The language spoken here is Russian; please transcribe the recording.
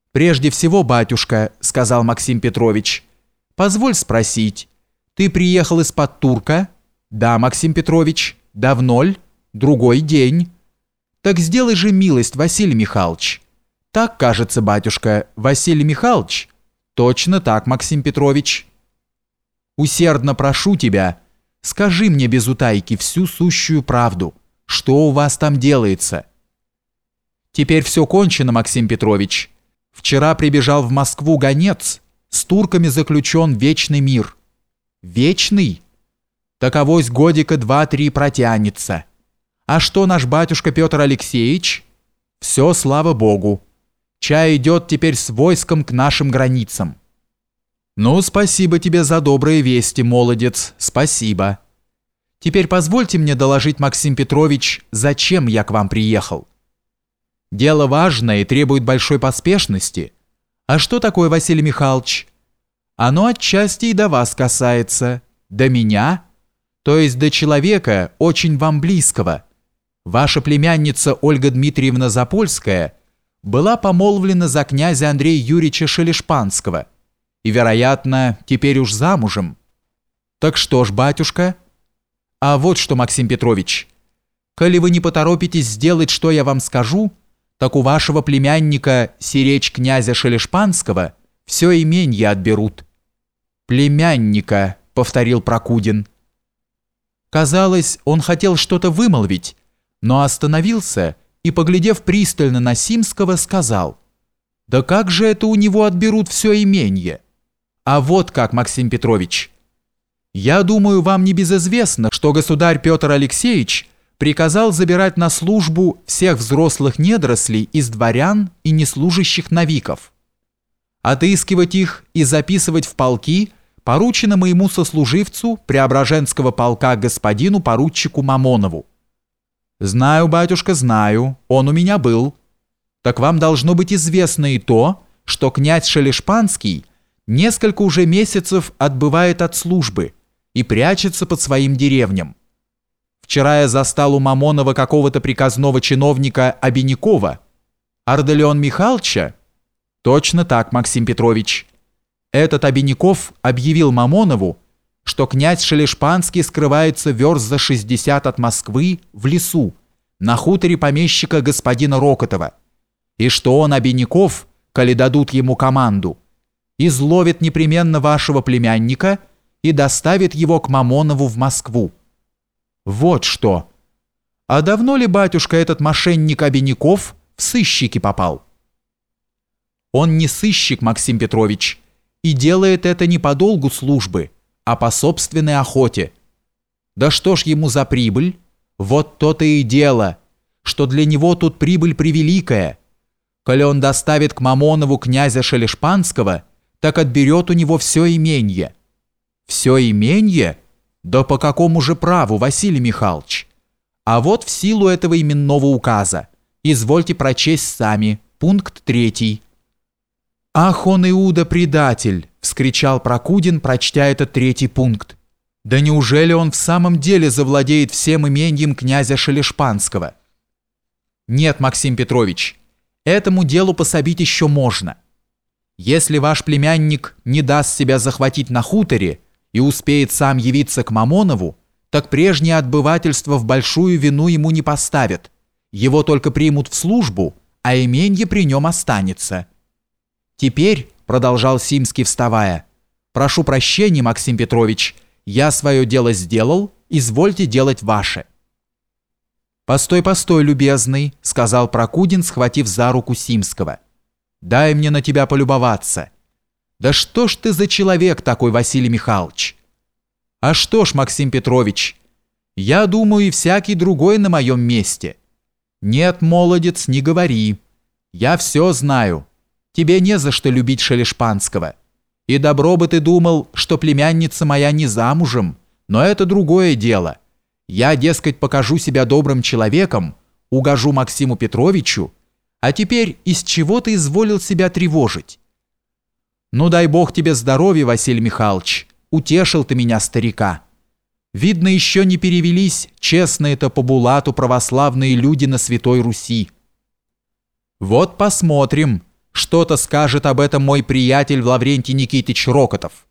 «Прежде всего, батюшка, — сказал Максим Петрович, — позволь спросить, ты приехал из-под Турка?» «Да, Максим Петрович. Давно ль? Другой день». «Так сделай же милость, Василий Михайлович». «Так, кажется, батюшка, Василий Михайлович». «Точно так, Максим Петрович». «Усердно прошу тебя, скажи мне без утайки всю сущую правду, что у вас там делается». «Теперь все кончено, Максим Петрович. Вчера прибежал в Москву гонец, с турками заключен вечный мир». «Вечный? Таковось годика 2-3 протянется. А что наш батюшка Петр Алексеевич?» «Все, слава Богу. Чай идет теперь с войском к нашим границам». «Ну, спасибо тебе за добрые вести, молодец, спасибо. Теперь позвольте мне доложить, Максим Петрович, зачем я к вам приехал. Дело важное и требует большой поспешности. А что такое, Василий Михайлович? Оно отчасти и до вас касается, до меня, то есть до человека, очень вам близкого. Ваша племянница Ольга Дмитриевна Запольская была помолвлена за князя Андрея Юрьевича Шелешпанского и, вероятно, теперь уж замужем. Так что ж, батюшка? А вот что, Максим Петрович, коли вы не поторопитесь сделать, что я вам скажу, так у вашего племянника, сиречь князя Шелешпанского, все именье отберут». «Племянника», — повторил Прокудин. Казалось, он хотел что-то вымолвить, но остановился и, поглядев пристально на Симского, сказал: «Да как же это у него отберут все именье? А вот как, Максим Петрович. Я думаю, вам не безизвестно, что государь Петр Алексеевич приказал забирать на службу всех взрослых недорослей из дворян и неслужащих навиков. Отыскивать их и записывать в полки поручено моему сослуживцу Преображенского полка господину поручику Мамонову». «Знаю, батюшка, знаю, он у меня был. Так вам должно быть известно и то, что князь Шелешпанский несколько уже месяцев отбывает от службы и прячется под своим деревням. Вчера я застал у Мамонова какого-то приказного чиновника Обинякова. Ардалион Михайловича?» «Точно так, Максим Петрович. Этот Обиняков объявил Мамонову, что князь Шелешпанский скрывается верст за 60 от Москвы в лесу, на хуторе помещика господина Рокотова, и что он, Обиняков, коли дадут ему команду, изловит непременно вашего племянника и доставит его к Мамонову в Москву. Вот что. А давно ли, батюшка, этот мошенник Обиняков в сыщики попал?» «Он не сыщик, Максим Петрович, и делает это не по долгу службы, а по собственной охоте. Да что ж ему за прибыль? Вот то-то и дело, что для него тут прибыль превеликая. Коли он доставит к Мамонову князя Шелешпанского, так отберет у него все именье». «Все именье? Да по какому же праву, Василий Михайлович? А вот в силу этого именного указа. Извольте прочесть сами, пункт 3. «Ах, он Иуда предатель!» — вскричал Прокудин, прочтя этот 3 пункт. «Да неужели он в самом деле завладеет всем именьем князя Шелешпанского?» «Нет, Максим Петрович, этому делу пособить еще можно. Если ваш племянник не даст себя захватить на хуторе и успеет сам явиться к Мамонову, так прежнее отбывательство в большую вину ему не поставят. Его только примут в службу, а именье при нем останется. Теперь, — продолжал Симский, вставая, — прошу прощения, Максим Петрович, я свое дело сделал, извольте делать ваше». «Постой, постой, любезный», — сказал Прокудин, схватив за руку Симского. «Дай мне на тебя полюбоваться. Да что ж ты за человек такой, Василий Михайлович?» «А что ж, Максим Петрович, я думаю, и всякий другой на моем месте». «Нет, молодец, не говори. Я все знаю. Тебе не за что любить Шелешпанского. И добро бы ты думал, что племянница моя не замужем, но это другое дело. Я, дескать, покажу себя добрым человеком, угожу Максиму Петровичу, а теперь из чего ты изволил себя тревожить?» «Ну, дай Бог тебе здоровья, Василий Михайлович, утешил ты меня, старика. Видно, еще не перевелись честные-то по Булату православные люди на Святой Руси». «Вот посмотрим, Что-то скажет об этом мой приятель Лаврентий Никитич Рокотов.